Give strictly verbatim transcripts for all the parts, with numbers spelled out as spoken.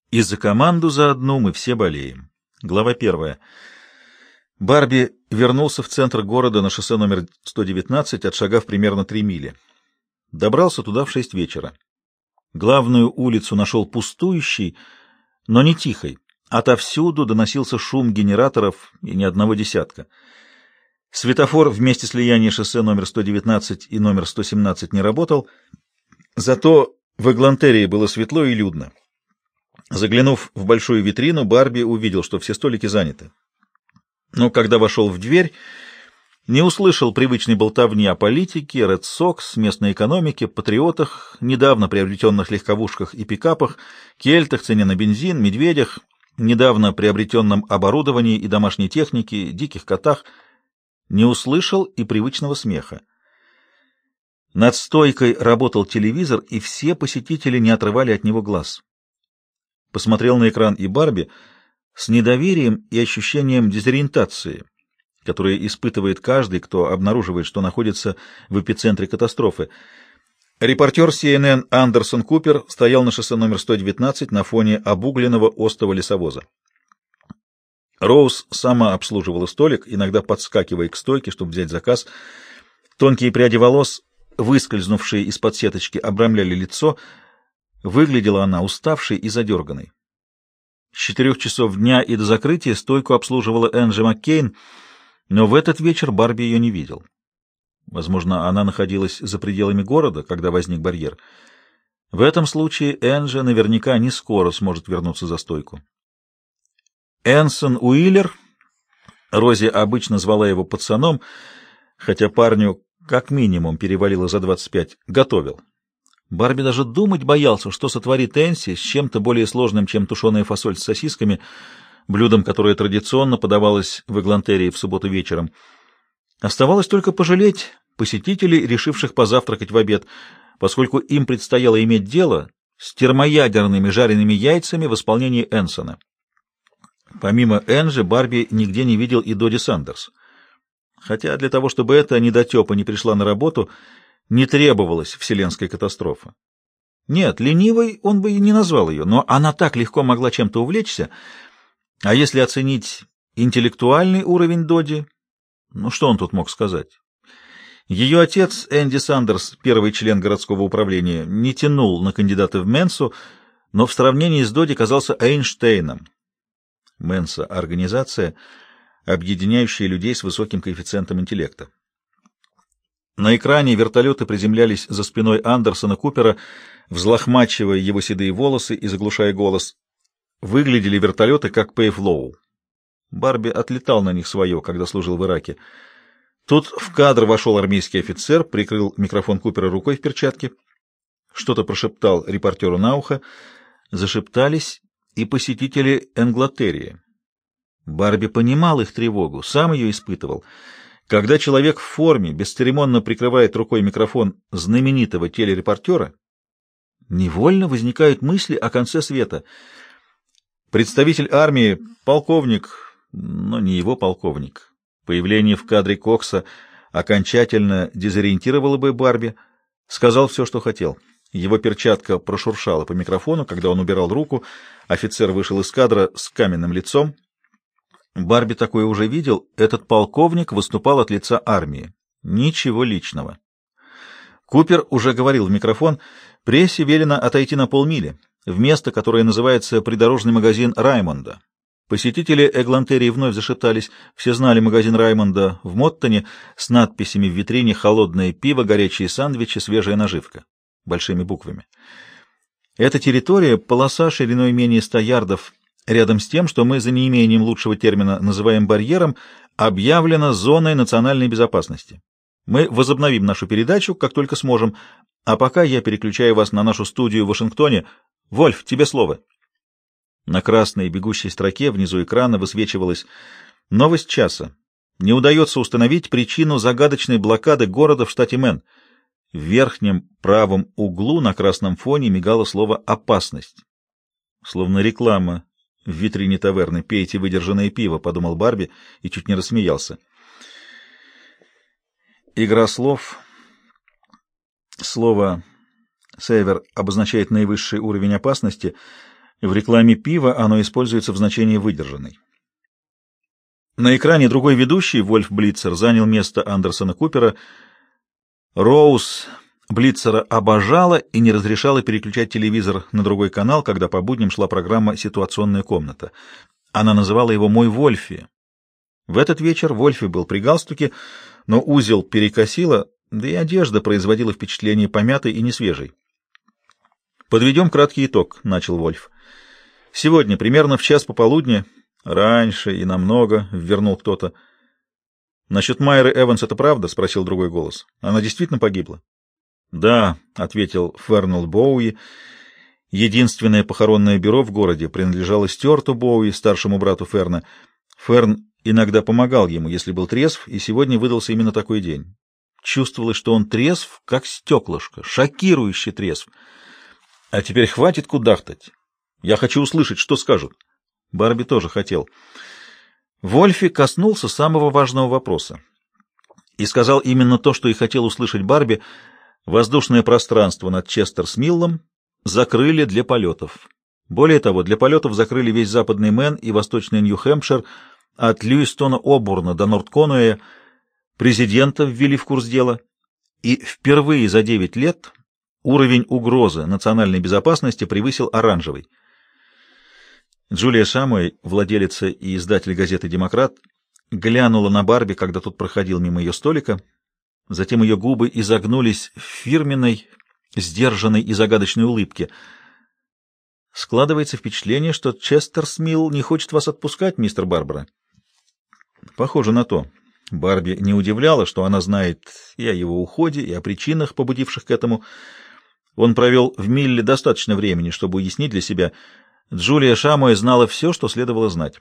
И за команду за одну мы все болеем. Глава первая. Барби вернулся в центр города на шоссе номер сто девятнадцать, отшагав примерно три мили. Добрался туда в шесть вечера. Главную улицу нашел пустующей, но не тихой. Отовсюду доносился шум генераторов и ни одного десятка. Светофор в месте слияния шоссе номер сто девятнадцать и номер сто семнадцать не работал, зато в Эглантерии было светло и людно. Заглянув в большую витрину, Барби увидел, что все столики заняты. Но когда вошел в дверь, не услышал привычной болтовни о политике, Ред Сокс, местной экономике, патриотах, недавно приобретенных легковушках и пикапах, кельтах, цене на бензин, медведях, недавно приобретенном оборудовании и домашней технике, диких котах. Не услышал и привычного смеха. Над стойкой работал телевизор, и все посетители не отрывали от него глаз. Посмотрел на экран и Барби с недоверием и ощущением дезориентации, которое испытывает каждый, кто обнаруживает, что находится в эпицентре катастрофы. Репортер си эн эн Андерсон Купер стоял на шоссе номер сто девятнадцать на фоне обугленного остова лесовоза. Роуз сама обслуживала столик, иногда подскакивая к стойке, чтобы взять заказ. Тонкие пряди волос, выскользнувшие из-под сеточки, обрамляли лицо. Выглядела она уставшей и задерганной. С четырех часов дня и до закрытия стойку обслуживала Энджи Маккейн, но в этот вечер Барби ее не видел. Возможно, она находилась за пределами города, когда возник барьер. В этом случае Энджи наверняка не скоро сможет вернуться за стойку. Энсон Уиллер, Рози обычно звала его пацаном, хотя парню как минимум перевалило за двадцать пять, готовил. Барби даже думать боялся, что сотворит Энси с чем-то более сложным, чем тушеная фасоль с сосисками, блюдом, которое традиционно подавалось в Эглантерии в субботу вечером. Оставалось только пожалеть посетителей, решивших позавтракать в обед, поскольку им предстояло иметь дело с термоядерными жареными яйцами в исполнении Энсона. Помимо Энджи, Барби нигде не видел и Доди Сандерс. Хотя для того, чтобы эта недотепа не пришла на работу, не требовалась вселенская катастрофа. Нет, ленивой он бы и не назвал ее, но она так легко могла чем-то увлечься. А если оценить интеллектуальный уровень Доди, ну что он тут мог сказать? Ее отец, Энди Сандерс, первый член городского управления, не тянул на кандидата в Менсу, но в сравнении с Доди казался Эйнштейном. Менса — организация, объединяющая людей с высоким коэффициентом интеллекта. На экране вертолеты приземлялись за спиной Андерсона Купера, взлохмачивая его седые волосы и заглушая голос. Выглядели вертолеты как Пейфлоу. Барби отлетал на них свое, когда служил в Ираке. Тут в кадр вошел армейский офицер, прикрыл микрофон Купера рукой в перчатке. Что-то прошептал репортеру на ухо. Зашептались и посетители Энглатерии. Барби понимал их тревогу, сам ее испытывал. Когда человек в форме бесцеремонно прикрывает рукой микрофон знаменитого телерепортера, невольно возникают мысли о конце света. Представитель армии, полковник, но не его полковник. Появление в кадре Кокса окончательно дезориентировало бы Барби, сказал все, что хотел. Его перчатка прошуршала по микрофону, когда он убирал руку. Офицер вышел из кадра с каменным лицом. Барби такое уже видел. Этот полковник выступал от лица армии. Ничего личного. Купер уже говорил в микрофон: прессе велено отойти на полмили, в место, которое называется придорожный магазин Раймонда. Посетители Эглантерии вновь зашептались. Все знали магазин Раймонда в Моттоне с надписями в витрине «Холодное пиво, горячие сандвичи, свежая наживка» большими буквами. Эта территория — полоса шириной менее ста ярдов, рядом с тем, что мы за неимением лучшего термина называем барьером, объявлена зоной национальной безопасности. Мы возобновим нашу передачу, как только сможем, а пока я переключаю вас на нашу студию в Вашингтоне. Вольф, тебе слово. На красной бегущей строке внизу экрана высвечивалась новость часа. Не удается установить причину загадочной блокады города в штате Мэн. В верхнем правом углу на красном фоне мигало слово «опасность». Словно реклама в витрине таверны «Пейте выдержанное пиво», — подумал Барби и чуть не рассмеялся. Игра слов. Слово «север» обозначает наивысший уровень опасности. В рекламе пива оно используется в значении «выдержанный». На экране другой ведущий, Вольф Блитцер, занял место Андерсона Купера. Роуз Блитцера обожала и не разрешала переключать телевизор на другой канал, когда по будням шла программа «Ситуационная комната». Она называла его «Мой Вольфи». В этот вечер Вольфи был при галстуке, но узел перекосило, да и одежда производила впечатление помятой и несвежей. «Подведем краткий итог», — начал Вольф. «Сегодня, примерно в час пополудни, раньше и намного», — ввернул кто-то. «Насчет Майры Эванс это правда?» — спросил другой голос. «Она действительно погибла?» «Да», — ответил Фернел Боуи. Единственное похоронное бюро в городе принадлежало Стюарту Боуи, старшему брату Ферна. Ферн иногда помогал ему, если был трезв, и сегодня выдался именно такой день. Чувствовалось, что он трезв, как стеклышко, шокирующе трезв. «А теперь хватит кудахтать. Я хочу услышать, что скажут». Барби тоже хотел. Вольфи коснулся самого важного вопроса и сказал именно то, что и хотел услышать Барби. Воздушное пространство над Честер-Смиллом закрыли для полетов. Более того, для полетов закрыли весь западный Мэн и восточный Нью-Хэмпшир, от Льюистона-Обурна до Норд-Конуэя. Президента ввели в курс дела, и впервые за девять лет уровень угрозы национальной безопасности превысил оранжевый. Джулия Самуэй, владелица и издатель газеты «Демократ», глянула на Барби, когда тот проходил мимо ее столика. Затем ее губы изогнулись в фирменной, сдержанной и загадочной улыбке. «Складывается впечатление, что Честер-Смилл не хочет вас отпускать, мистер Барбара». «Похоже на то». Барби не удивляла, что она знает и о его уходе, и о причинах, побудивших к этому. Он провел в Милле достаточно времени, чтобы уяснить для себя. Джулия Шамуэ знала все, что следовало знать.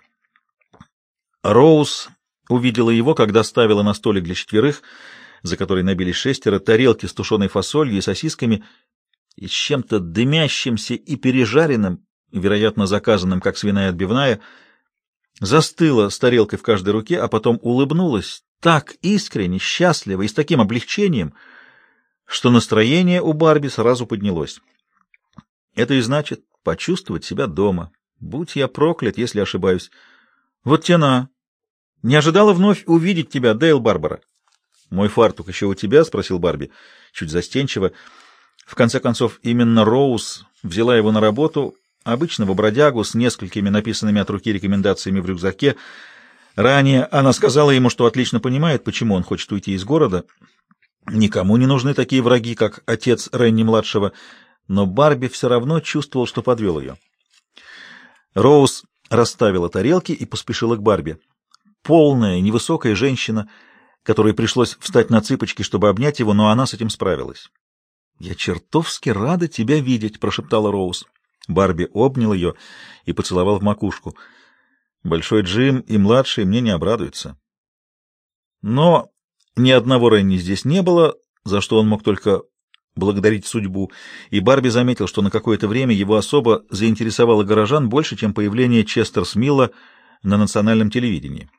Роуз увидела его, когда ставила на столик для четверых, за который набились шестеро, тарелки с тушеной фасолью и сосисками, и с чем-то дымящимся и пережаренным, вероятно, заказанным, как свиная отбивная, застыла с тарелкой в каждой руке, а потом улыбнулась так искренне, счастливо и с таким облегчением, что настроение у Барби сразу поднялось. Это и значит почувствовать себя дома. Будь я проклят, если ошибаюсь. Вот тена. Не ожидала вновь увидеть тебя, Дейл Барбара. Мой фартук еще у тебя? — спросил Барби, чуть застенчиво. В конце концов, именно Роуз взяла его на работу, обычного бродягу с несколькими написанными от руки рекомендациями в рюкзаке. Ранее она сказала ему, что отлично понимает, почему он хочет уйти из города. Никому не нужны такие враги, как отец Ренни-младшего, но Барби все равно чувствовал, что подвел ее. Роуз расставила тарелки и поспешила к Барби. Полная, невысокая женщина, которой пришлось встать на цыпочки, чтобы обнять его, но она с этим справилась. «Я чертовски рада тебя видеть», — прошептала Роуз. Барби обнял ее и поцеловал в макушку. «Большой Джим и младший мне не обрадуются». Но ни одного Ренни здесь не было, за что он мог только благодарить судьбу, и Барби заметил, что на какое-то время его особо заинтересовало горожан больше, чем появление Честер-Смилла на национальном телевидении.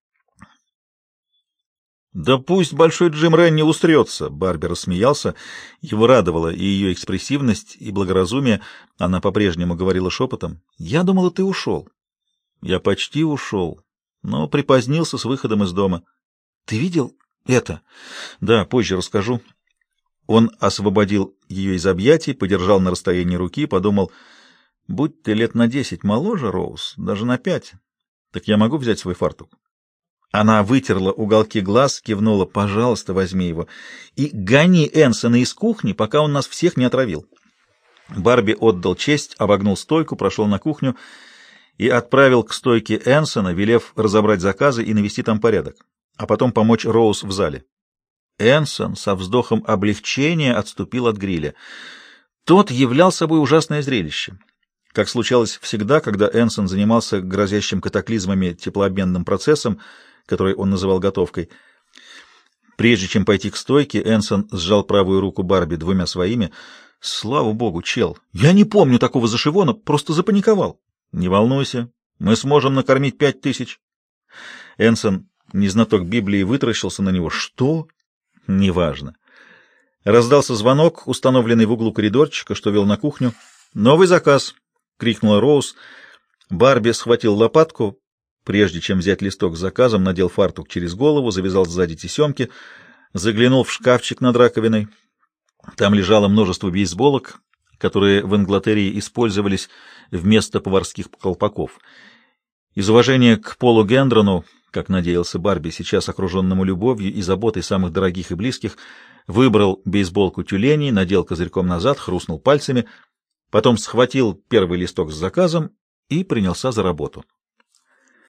«Да пусть Большой Джим Ренни устрется!» — Барби рассмеялся. Его радовала и ее экспрессивность, и благоразумие. Она по-прежнему говорила шепотом. «Я думала, ты ушел». «Я почти ушел, но припозднился с выходом из дома». «Ты видел это?» «Да, позже расскажу». Он освободил ее из объятий, подержал на расстоянии руки, подумал, «Будь ты лет на десять моложе, Роуз, даже на пять, так я могу взять свой фартук?» Она вытерла уголки глаз, кивнула, «Пожалуйста, возьми его, и гони Энсона из кухни, пока он нас всех не отравил». Барби отдал честь, обогнул стойку, прошел на кухню и отправил к стойке Энсона, велев разобрать заказы и навести там порядок, а потом помочь Роуз в зале. Энсон со вздохом облегчения отступил от гриля. Тот являл собой ужасное зрелище. Как случалось всегда, когда Энсон занимался грозящим катаклизмами теплообменным процессом, который он называл готовкой. Прежде чем пойти к стойке, Энсон сжал правую руку Барби двумя своими. «Слава богу, чел! Я не помню такого зашивона, просто запаниковал!» «Не волнуйся, мы сможем накормить пять тысяч!» Энсон, незнаток Библии, вытаращился на него. «Что?» «Неважно». Раздался звонок, установленный в углу коридорчика, что вел на кухню. «Новый заказ. — крикнула Роуз. Барби схватил лопатку, прежде чем взять листок с заказом, надел фартук через голову, завязал сзади тесемки, заглянул в шкафчик над раковиной. Там лежало множество бейсболок, которые в Инглатерии использовались вместо поварских колпаков. Из уважения к Полу Гендрону, как надеялся Барби, сейчас окруженному любовью и заботой самых дорогих и близких, выбрал бейсболку тюленей, надел козырьком назад, хрустнул пальцами, потом схватил первый листок с заказом и принялся за работу.